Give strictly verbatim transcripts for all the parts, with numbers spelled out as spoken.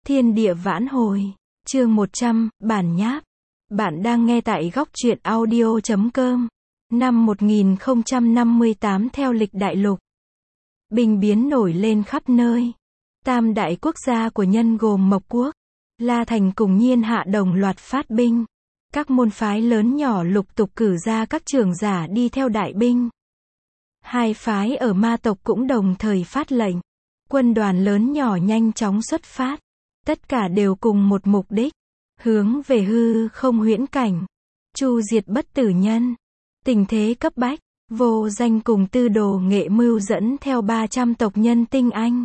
Thiên địa vãn hồi. Chương một trăm, bản nháp. Bạn đang nghe tại góc truyện audio chấm com. Năm một nghìn không trăm năm mươi tám theo lịch đại lục. Binh biến nổi lên khắp nơi. Tam đại quốc gia của Nhân gồm Mộc Quốc, La Thành cùng Nhiên Hạ đồng loạt phát binh. Các môn phái lớn nhỏ lục tục cử ra các trưởng giả đi theo đại binh. Hai phái ở ma tộc cũng đồng thời phát lệnh. Quân đoàn lớn nhỏ nhanh chóng xuất phát. Tất cả đều cùng một mục đích. Hướng về hư không huyễn cảnh. Chu diệt bất tử nhân. Tình thế cấp bách. Vô Danh cùng Tư Đồ Nghệ mưu dẫn theo ba trăm tộc nhân tinh anh.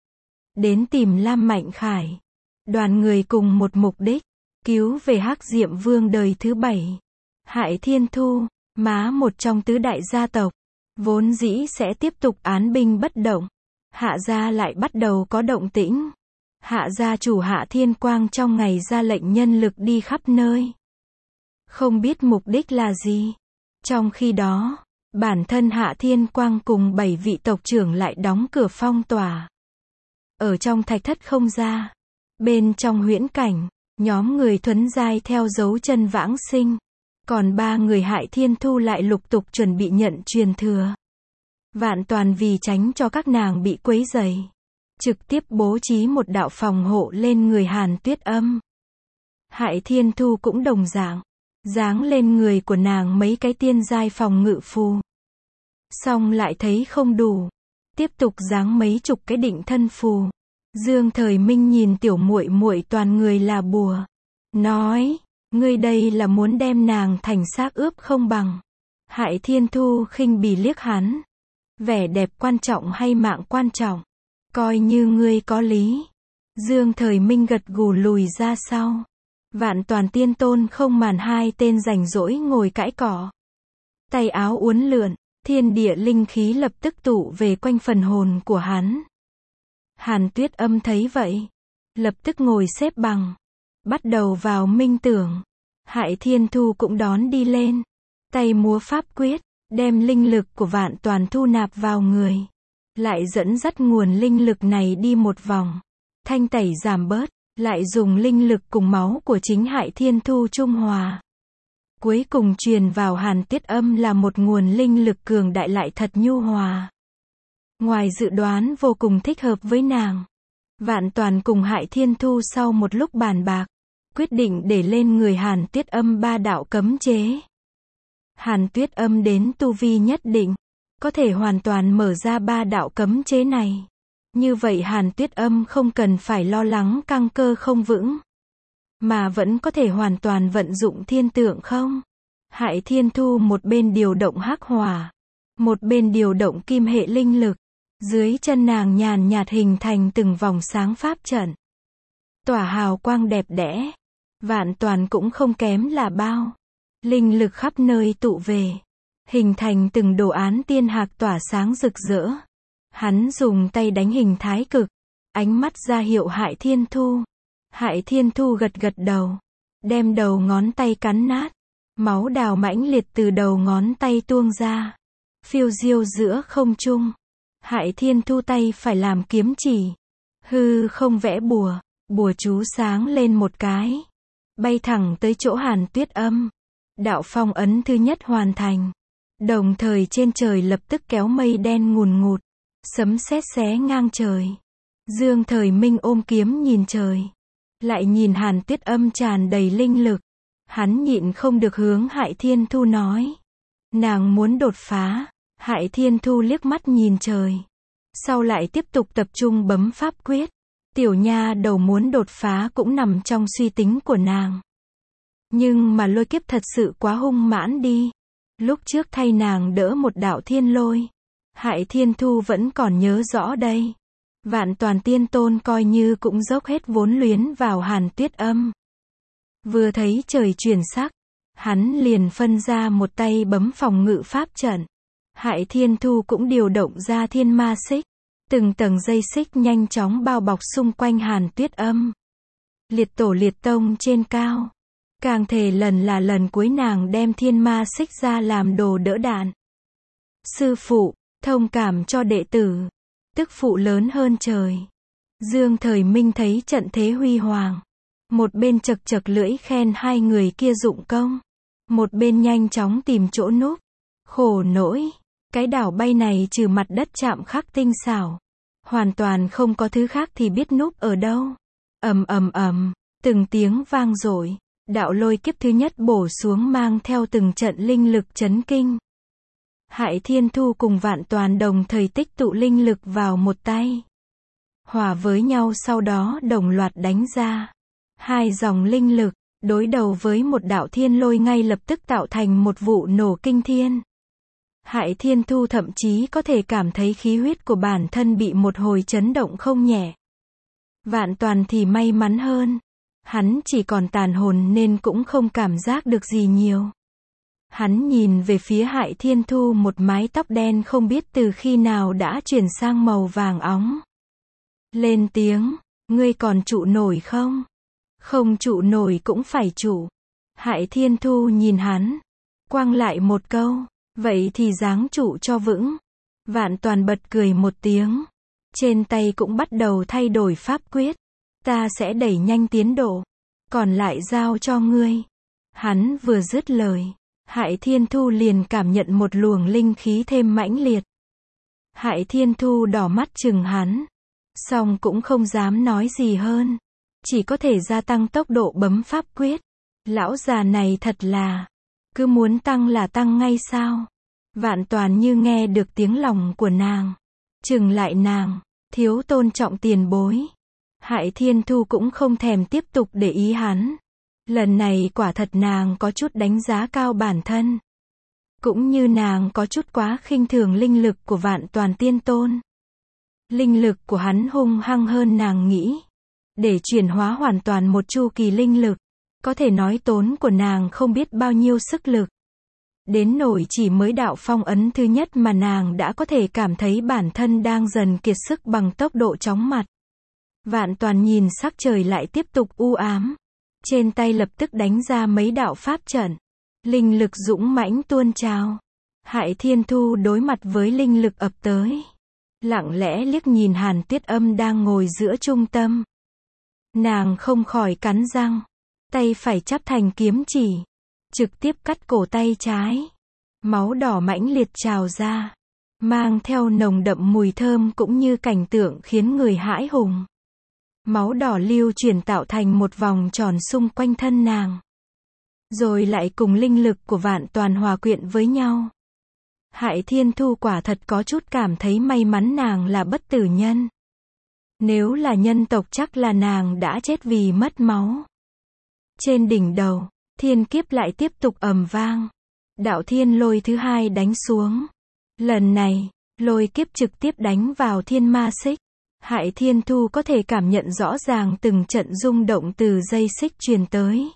Đến tìm Lam Mạnh Khải. Đoàn người cùng một mục đích. Cứu về Hắc Diệm Vương đời thứ bảy. Hại Thiên Thu, má một trong tứ đại gia tộc. Vốn dĩ sẽ tiếp tục án binh bất động. Hạ gia lại bắt đầu có động tĩnh. Hạ gia chủ Hạ Thiên Quang trong ngày ra lệnh nhân lực đi khắp nơi. Không biết mục đích là gì. Trong khi đó, bản thân Hạ Thiên Quang cùng bảy vị tộc trưởng lại đóng cửa phong tỏa. Ở trong thạch thất không ra. Bên trong huyễn cảnh, nhóm người thuấn giai theo dấu chân vãng sinh. Còn ba người Hại Thiên Thu lại lục tục chuẩn bị nhận truyền thừa. Vạn Toàn vì tránh cho các nàng bị quấy rầy, trực tiếp bố trí một đạo phòng hộ lên người Hàn Tuyết Âm. Hại Thiên Thu cũng đồng dạng, giáng lên người của nàng mấy cái tiên giai phòng ngự phù. Xong lại thấy không đủ, tiếp tục giáng mấy chục cái định thân phù. Dương Thời Minh nhìn tiểu muội muội toàn người là bùa, nói: "Ngươi đây là muốn đem nàng thành xác ướp không bằng?" Hại Thiên Thu khinh bỉ liếc hắn. Vẻ đẹp quan trọng hay mạng quan trọng? Coi như ngươi có lý. Dương Thời Minh gật gù lùi ra sau. Vạn Toàn Tiên Tôn không màn hai tên rảnh rỗi ngồi cãi cỏ. Tay áo uốn lượn, thiên địa linh khí lập tức tụ về quanh phần hồn của hắn. Hàn Tuyết Âm thấy vậy, lập tức ngồi xếp bằng, bắt đầu vào minh tưởng. Hại Thiên Thu cũng đón đi lên, tay múa pháp quyết, đem linh lực của Vạn Toàn thu nạp vào người, lại dẫn dắt nguồn linh lực này đi một vòng, thanh tẩy giảm bớt, lại dùng linh lực cùng máu của chính Hại Thiên Thu trung hòa. Cuối cùng truyền vào Hàn Tuyết Âm là một nguồn linh lực cường đại lại thật nhu hòa. Ngoài dự đoán vô cùng thích hợp với nàng. Vạn Toàn cùng Hại Thiên Thu sau một lúc bàn bạc, quyết định để lên người Hàn Tuyết Âm ba đạo cấm chế. Hàn Tuyết Âm đến tu vi nhất định, có thể hoàn toàn mở ra ba đạo cấm chế này. Như vậy Hàn Tuyết Âm không cần phải lo lắng căng cơ không vững, mà vẫn có thể hoàn toàn vận dụng thiên tượng không. Hại Thiên Thu một bên điều động hắc hỏa, một bên điều động kim hệ linh lực. Dưới chân nàng nhàn nhạt hình thành từng vòng sáng pháp trận. Tỏa hào quang đẹp đẽ. Vạn Toàn cũng không kém là bao. Linh lực khắp nơi tụ về, hình thành từng đồ án tiên hạc tỏa sáng rực rỡ. Hắn dùng tay đánh hình thái cực, ánh mắt ra hiệu Hại Thiên Thu. Hại Thiên Thu gật gật đầu, đem đầu ngón tay cắn nát. Máu đào mãnh liệt từ đầu ngón tay tuôn ra, phiêu diêu giữa không trung. Hại Thiên Thu tay phải làm kiếm chỉ, hư không vẽ bùa, bùa chú sáng lên một cái, bay thẳng tới chỗ Hàn Tuyết Âm. Đạo phong ấn thứ nhất hoàn thành. Đồng thời trên trời lập tức kéo mây đen ngùn ngụt, sấm sét xé ngang trời. Dương Thời Minh ôm kiếm nhìn trời, lại nhìn Hàn Tuyết Âm tràn đầy linh lực. Hắn nhịn không được hướng Hại Thiên Thu nói: "Nàng muốn đột phá." Hại Thiên Thu liếc mắt nhìn trời, sau lại tiếp tục tập trung bấm pháp quyết. Tiểu nha đầu muốn đột phá cũng nằm trong suy tính của nàng. Nhưng mà lôi kiếp thật sự quá hung mãn đi. Lúc trước thay nàng đỡ một đạo thiên lôi, Hại Thiên Thu vẫn còn nhớ rõ đây. Vạn Toàn Tiên Tôn coi như cũng dốc hết vốn luyến vào Hàn Tuyết Âm. Vừa thấy trời chuyển sắc, hắn liền phân ra một tay bấm phòng ngự pháp trận. Hại Thiên Thu cũng điều động ra thiên ma xích. Từng tầng dây xích nhanh chóng bao bọc xung quanh Hàn Tuyết Âm. Liệt tổ liệt tông trên cao, càng thể lần là lần cuối nàng đem thiên ma xích ra làm đồ đỡ đạn. Sư phụ, thông cảm cho đệ tử. Tức phụ lớn hơn trời. Dương Thời Minh thấy trận thế huy hoàng. Một bên chật chật lưỡi khen hai người kia dụng công. Một bên nhanh chóng tìm chỗ núp. Khổ nỗi. Cái đảo bay này trừ mặt đất chạm khắc tinh xảo. Hoàn toàn không có thứ khác thì biết núp ở đâu. Ầm ầm ầm. Từng tiếng vang dội. Đạo lôi kiếp thứ nhất bổ xuống mang theo từng trận linh lực chấn kinh. Hại Thiên Thu cùng Vạn Toàn đồng thời tích tụ linh lực vào một tay. Hòa với nhau sau đó đồng loạt đánh ra. Hai dòng linh lực, đối đầu với một đạo thiên lôi ngay lập tức tạo thành một vụ nổ kinh thiên. Hại Thiên Thu thậm chí có thể cảm thấy khí huyết của bản thân bị một hồi chấn động không nhẹ. Vạn Toàn thì may mắn hơn. Hắn chỉ còn tàn hồn nên cũng không cảm giác được gì nhiều. Hắn nhìn về phía Hại Thiên Thu, một mái tóc đen không biết từ khi nào đã chuyển sang màu vàng óng. Lên tiếng, ngươi còn trụ nổi không? Không trụ nổi cũng phải trụ. Hại Thiên Thu nhìn hắn, quăng lại một câu, vậy thì giáng trụ cho vững. Vạn Toàn bật cười một tiếng, trên tay cũng bắt đầu thay đổi pháp quyết. Ta sẽ đẩy nhanh tiến độ, còn lại giao cho ngươi. Hắn vừa dứt lời, Hại Thiên Thu liền cảm nhận một luồng linh khí thêm mãnh liệt. Hại Thiên Thu đỏ mắt chừng hắn, song cũng không dám nói gì hơn, chỉ có thể gia tăng tốc độ bấm pháp quyết. Lão già này thật là, cứ muốn tăng là tăng ngay sao? Vạn Toàn như nghe được tiếng lòng của nàng, chừng lại nàng, thiếu tôn trọng tiền bối. Hại Thiên Thu cũng không thèm tiếp tục để ý hắn. Lần này quả thật nàng có chút đánh giá cao bản thân. Cũng như nàng có chút quá khinh thường linh lực của Vạn Toàn tiên tôn. Linh lực của hắn hung hăng hơn nàng nghĩ. Để chuyển hóa hoàn toàn một chu kỳ linh lực, có thể nói tốn của nàng không biết bao nhiêu sức lực. Đến nỗi chỉ mới đạo phong ấn thứ nhất mà nàng đã có thể cảm thấy bản thân đang dần kiệt sức bằng tốc độ chóng mặt. Vạn Toàn nhìn sắc trời lại tiếp tục u ám. Trên tay lập tức đánh ra mấy đạo pháp trận. Linh lực dũng mãnh tuôn trào. Hại Thiên Thu đối mặt với linh lực ập tới. Lặng lẽ liếc nhìn Hàn Tuyết Âm đang ngồi giữa trung tâm. Nàng không khỏi cắn răng. Tay phải chắp thành kiếm chỉ. Trực tiếp cắt cổ tay trái. Máu đỏ mãnh liệt trào ra. Mang theo nồng đậm mùi thơm cũng như cảnh tượng khiến người hãi hùng. Máu đỏ lưu chuyển tạo thành một vòng tròn xung quanh thân nàng. Rồi lại cùng linh lực của Vạn Toàn hòa quyện với nhau. Hại Thiên Thu quả thật có chút cảm thấy may mắn nàng là bất tử nhân. Nếu là nhân tộc chắc là nàng đã chết vì mất máu. Trên đỉnh đầu, thiên kiếp lại tiếp tục ầm vang. Đạo thiên lôi thứ hai đánh xuống. Lần này, lôi kiếp trực tiếp đánh vào thiên ma xích. Hại Thiên Thu có thể cảm nhận rõ ràng từng trận rung động từ dây xích truyền tới.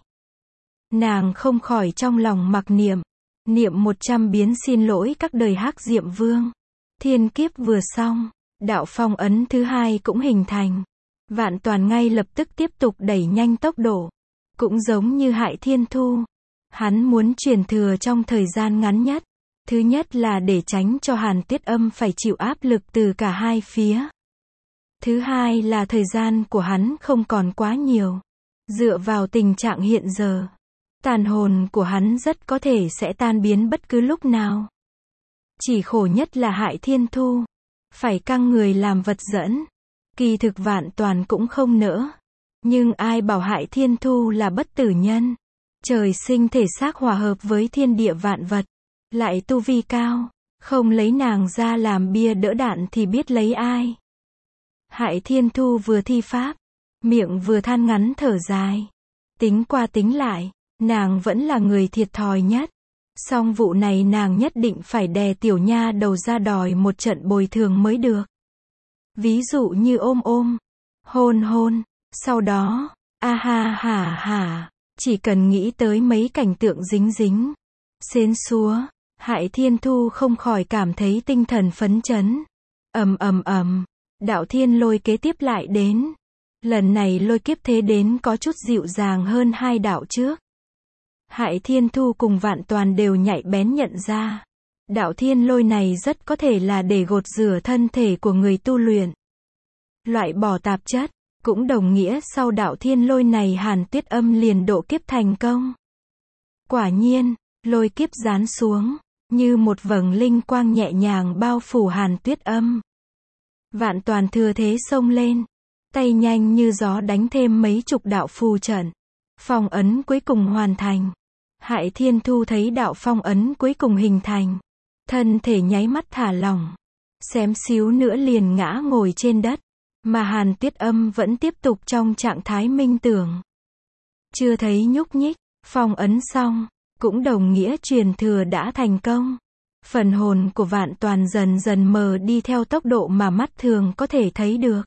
Nàng không khỏi trong lòng mặc niệm. Niệm một trăm biến xin lỗi các đời Hắc Diệm Vương. Thiên kiếp vừa xong, đạo phong ấn thứ hai cũng hình thành. Vạn Toàn ngay lập tức tiếp tục đẩy nhanh tốc độ. Cũng giống như Hại Thiên Thu. Hắn muốn truyền thừa trong thời gian ngắn nhất. Thứ nhất là để tránh cho Hàn Tuyết Âm phải chịu áp lực từ cả hai phía. Thứ hai là thời gian của hắn không còn quá nhiều. Dựa vào tình trạng hiện giờ, tàn hồn của hắn rất có thể sẽ tan biến bất cứ lúc nào. Chỉ khổ nhất là Hại Thiên Thu. Phải căng người làm vật dẫn. Kỳ thực Vạn Toàn cũng không nỡ. Nhưng ai bảo Hại Thiên Thu là bất tử nhân. Trời sinh thể xác hòa hợp với thiên địa vạn vật. Lại tu vi cao. Không lấy nàng ra làm bia đỡ đạn thì biết lấy ai. Hại Thiên Thu vừa thi pháp, miệng vừa than ngắn thở dài. Tính qua tính lại, nàng vẫn là người thiệt thòi nhất. Song vụ này nàng nhất định phải đè tiểu nha đầu ra đòi một trận bồi thường mới được. Ví dụ như ôm ôm, hôn hôn, sau đó, a ha hả hả, chỉ cần nghĩ tới mấy cảnh tượng dính dính, xến xúa, Hại Thiên Thu không khỏi cảm thấy tinh thần phấn chấn. Ầm ầm ầm. Đạo thiên lôi kế tiếp lại đến. Lần này lôi kiếp thế đến có chút dịu dàng hơn hai đạo trước. Hại Thiên Thu cùng Vạn Toàn đều nhạy bén nhận ra. Đạo thiên lôi này rất có thể là để gột rửa thân thể của người tu luyện. loại bỏ tạp chất, cũng đồng nghĩa sau đạo thiên lôi này Hàn Tuyết Âm liền độ kiếp thành công. Quả nhiên, lôi kiếp giáng xuống, như một vầng linh quang nhẹ nhàng bao phủ Hàn Tuyết Âm. Vạn Toàn thừa thế xông lên, tay nhanh như gió đánh thêm mấy chục đạo phù trận. Phong ấn cuối cùng hoàn thành. Hại Thiên Thu thấy đạo phong ấn cuối cùng hình thành, thân thể nháy mắt thả lỏng, xém xíu nữa liền ngã ngồi trên đất, mà Hàn Tuyết Âm vẫn tiếp tục trong trạng thái minh tưởng. Chưa thấy nhúc nhích, phong ấn xong, cũng đồng nghĩa truyền thừa đã thành công. Phần hồn của Vạn Toàn dần dần mờ đi theo tốc độ mà mắt thường có thể thấy được.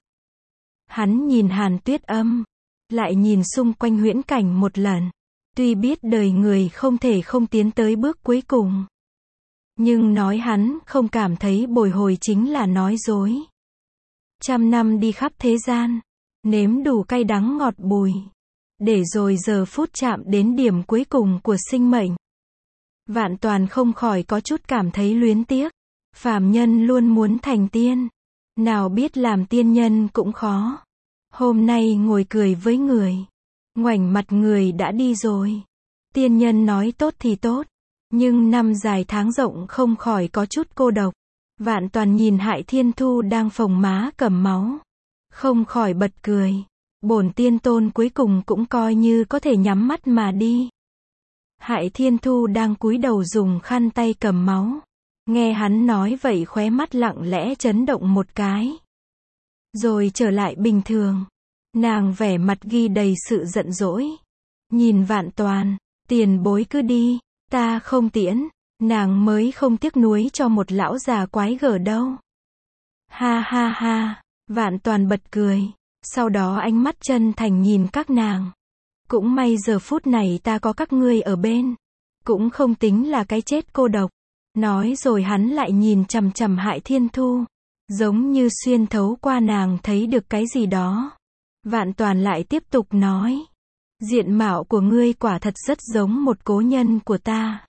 Hắn nhìn Hàn Tuyết Âm, lại nhìn xung quanh huyễn cảnh một lần. Tuy biết đời người không thể không tiến tới bước cuối cùng, nhưng nói hắn không cảm thấy bồi hồi chính là nói dối. Trăm năm đi khắp thế gian, nếm đủ cay đắng ngọt bùi, để rồi giờ phút chạm đến điểm cuối cùng của sinh mệnh. Vạn Toàn không khỏi có chút cảm thấy luyến tiếc. Phàm nhân luôn muốn thành tiên, nào biết làm tiên nhân cũng khó. Hôm nay ngồi cười với người, ngoảnh mặt người đã đi rồi. Tiên nhân nói tốt thì tốt, nhưng năm dài tháng rộng không khỏi có chút cô độc. Vạn Toàn nhìn Hại Thiên Thu đang phồng má cầm máu, không khỏi bật cười. Bổn tiên tôn cuối cùng cũng coi như có thể nhắm mắt mà đi. Hại Thiên Thu đang cúi đầu dùng khăn tay cầm máu. Nghe hắn nói vậy khóe mắt lặng lẽ chấn động một cái, rồi trở lại bình thường. Nàng vẻ mặt ghi đầy sự giận dỗi. Nhìn Vạn Toàn, tiền bối cứ đi, ta không tiễn. Nàng mới không tiếc nuối cho một lão già quái gở đâu. Ha ha ha, Vạn Toàn bật cười. Sau đó ánh mắt chân thành nhìn các nàng. Cũng may giờ phút này ta có các ngươi ở bên, cũng không tính là cái chết cô độc. Nói rồi hắn lại nhìn chằm chằm Hại Thiên Thu, giống như xuyên thấu qua nàng thấy được cái gì đó. Vạn Toàn lại tiếp tục nói, diện mạo của ngươi quả thật rất giống một cố nhân của ta.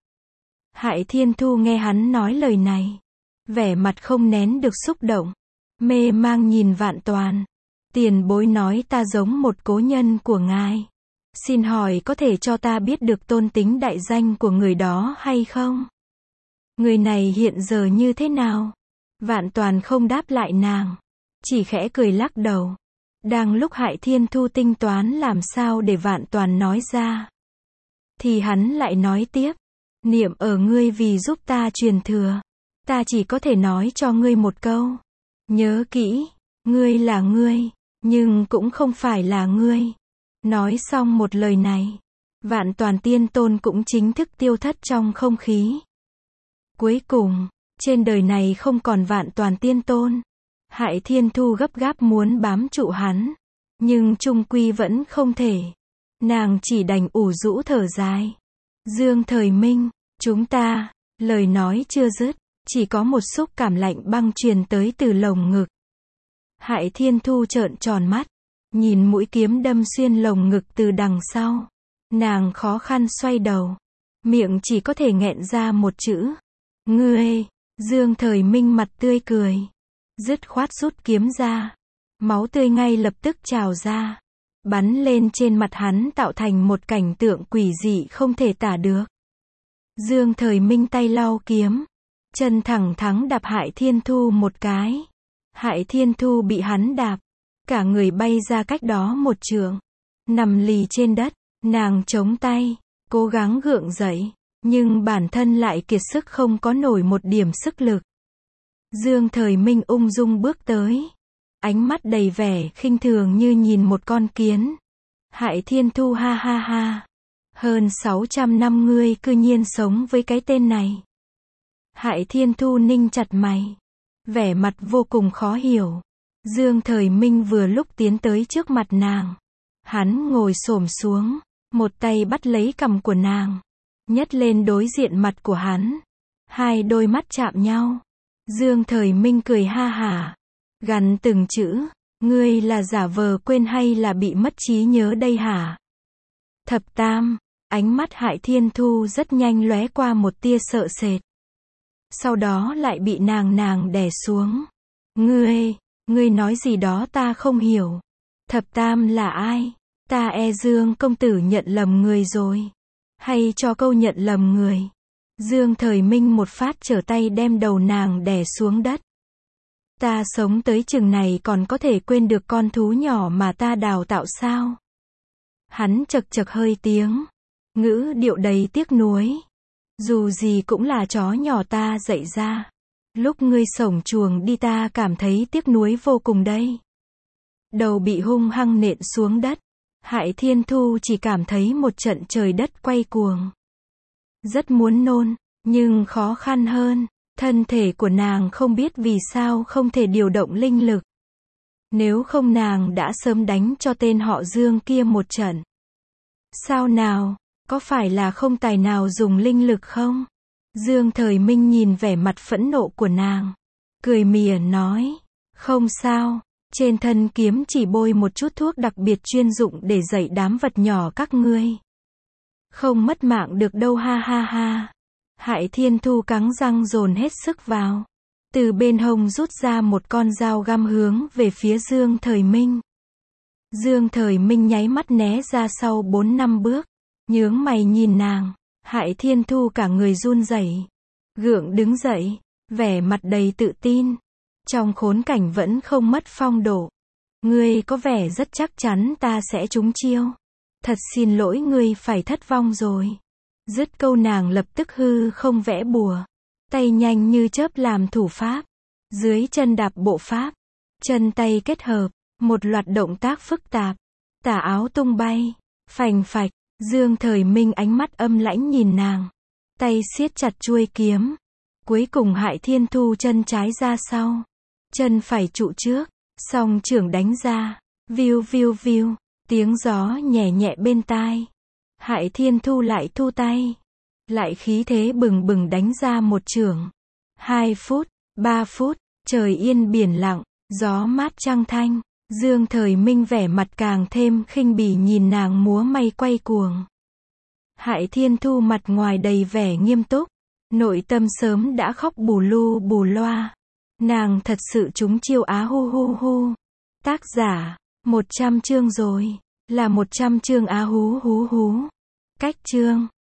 Hại Thiên Thu nghe hắn nói lời này, vẻ mặt không nén được xúc động, mê mang nhìn Vạn Toàn. Tiền bối nói ta giống một cố nhân của ngài. Xin hỏi có thể cho ta biết được tôn tính đại danh của người đó hay không? Người này hiện giờ như thế nào? Vạn Toàn không đáp lại nàng, chỉ khẽ cười lắc đầu. Đang lúc Hại Thiên Thu tính toán làm sao để Vạn Toàn nói ra, thì hắn lại nói tiếp, niệm ở ngươi vì giúp ta truyền thừa, ta chỉ có thể nói cho ngươi một câu. Nhớ kỹ, ngươi là ngươi, nhưng cũng không phải là ngươi. Nói xong một lời này, Vạn Toàn tiên tôn cũng chính thức tiêu thất trong không khí. Cuối cùng, trên đời này không còn Vạn Toàn tiên tôn. Hại Thiên Thu gấp gáp muốn bám trụ hắn, nhưng chung quy vẫn không thể. Nàng chỉ đành ủ rũ thở dài. Dương Thời Minh, chúng ta, lời nói chưa dứt, chỉ có một xúc cảm lạnh băng truyền tới từ lồng ngực. Hại Thiên Thu trợn tròn mắt, nhìn mũi kiếm đâm xuyên lồng ngực từ đằng sau. Nàng khó khăn xoay đầu, miệng chỉ có thể nghẹn ra một chữ, ngươi. Dương Thời Minh mặt tươi cười, dứt khoát rút kiếm ra. Máu tươi ngay lập tức trào ra, bắn lên trên mặt hắn tạo thành một cảnh tượng quỷ dị không thể tả được. Dương Thời Minh tay lau kiếm, chân thẳng thắn đạp Hại Thiên Thu một cái. Hại Thiên Thu bị hắn đạp, cả người bay ra cách đó một trượng, nằm lì trên đất. Nàng chống tay, cố gắng gượng dậy, nhưng bản thân lại kiệt sức không có nổi một điểm sức lực. Dương Thời Minh ung dung bước tới, ánh mắt đầy vẻ khinh thường như nhìn một con kiến. Hại Thiên Thu ha ha ha, hơn sáu trăm năm ngươi cư nhiên sống với cái tên này. Hại Thiên Thu ninh chặt mày, vẻ mặt vô cùng khó hiểu. Dương Thời Minh vừa lúc tiến tới trước mặt nàng, hắn ngồi xổm xuống, một tay bắt lấy cằm của nàng, nhấc lên đối diện mặt của hắn. Hai đôi mắt chạm nhau. Dương Thời Minh cười ha hả, gằn từng chữ, ngươi là giả vờ quên hay là bị mất trí nhớ đây hả? Thập Tam, ánh mắt Hại Thiên Thu rất nhanh lóe qua một tia sợ sệt. Sau đó lại bị nàng nàng đè xuống. Ngươi, Ngươi nói gì đó ta không hiểu. Thập tam là ai? Ta e Dương công tử nhận lầm người rồi. Hay cho câu nhận lầm người. Dương Thời Minh một phát trở tay đem đầu nàng đè xuống đất. Ta sống tới chừng này còn có thể quên được con thú nhỏ mà ta đào tạo sao? Hắn chật chật hơi tiếng. Ngữ điệu đầy tiếc nuối. Dù gì cũng là chó nhỏ ta dạy ra. Lúc ngươi sổng chuồng đi ta cảm thấy tiếc nuối vô cùng đây. Đầu bị hung hăng nện xuống đất. Hại Thiên Thu chỉ cảm thấy một trận trời đất quay cuồng. Rất muốn nôn, nhưng khó khăn hơn. Thân thể của nàng không biết vì sao không thể điều động linh lực. Nếu không nàng đã sớm đánh cho tên họ Dương kia một trận. Sao nào, có phải là không tài nào dùng linh lực không? Dương Thời Minh nhìn vẻ mặt phẫn nộ của nàng. Cười mỉa nói, không sao, trên thân kiếm chỉ bôi một chút thuốc đặc biệt chuyên dụng để dạy đám vật nhỏ các ngươi. Không mất mạng được đâu ha ha ha. Hại Thiên Thu cắn răng dồn hết sức vào. Từ bên hông rút ra một con dao găm hướng về phía Dương Thời Minh. Dương Thời Minh nháy mắt né ra sau bốn năm bước. Nhướng mày nhìn nàng. Hại Thiên Thu cả người run rẩy, gượng đứng dậy, vẻ mặt đầy tự tin. Trong khốn cảnh vẫn không mất phong độ. Ngươi có vẻ rất chắc chắn ta sẽ trúng chiêu. Thật xin lỗi ngươi phải thất vong rồi. Dứt câu nàng lập tức hư không vẽ bùa. Tay nhanh như chớp làm thủ pháp. Dưới chân đạp bộ pháp. Chân tay kết hợp. Một loạt động tác phức tạp. Tà áo tung bay. Phành phạch. Dương Thời Minh ánh mắt âm lãnh nhìn nàng. Tay siết chặt chuôi kiếm. Cuối cùng Hại Thiên Thu chân trái ra sau. Chân phải trụ trước. Song trưởng đánh ra. Viu viu viu. Tiếng gió nhẹ nhẹ bên tai. Hại Thiên Thu lại thu tay. Lại khí thế bừng bừng đánh ra một chưởng. Hai phút, ba phút, trời yên biển lặng, gió mát trăng thanh. Dương Thời Minh vẻ mặt càng thêm khinh bỉ nhìn nàng múa may quay cuồng. Hại Thiên Thu mặt ngoài đầy vẻ nghiêm túc. Nội tâm sớm đã khóc bù lu bù loa. Nàng thật sự trúng chiêu á hu hu hu. Tác giả, một trăm chương rồi. Là một trăm chương á hú hú hú. Cách chương.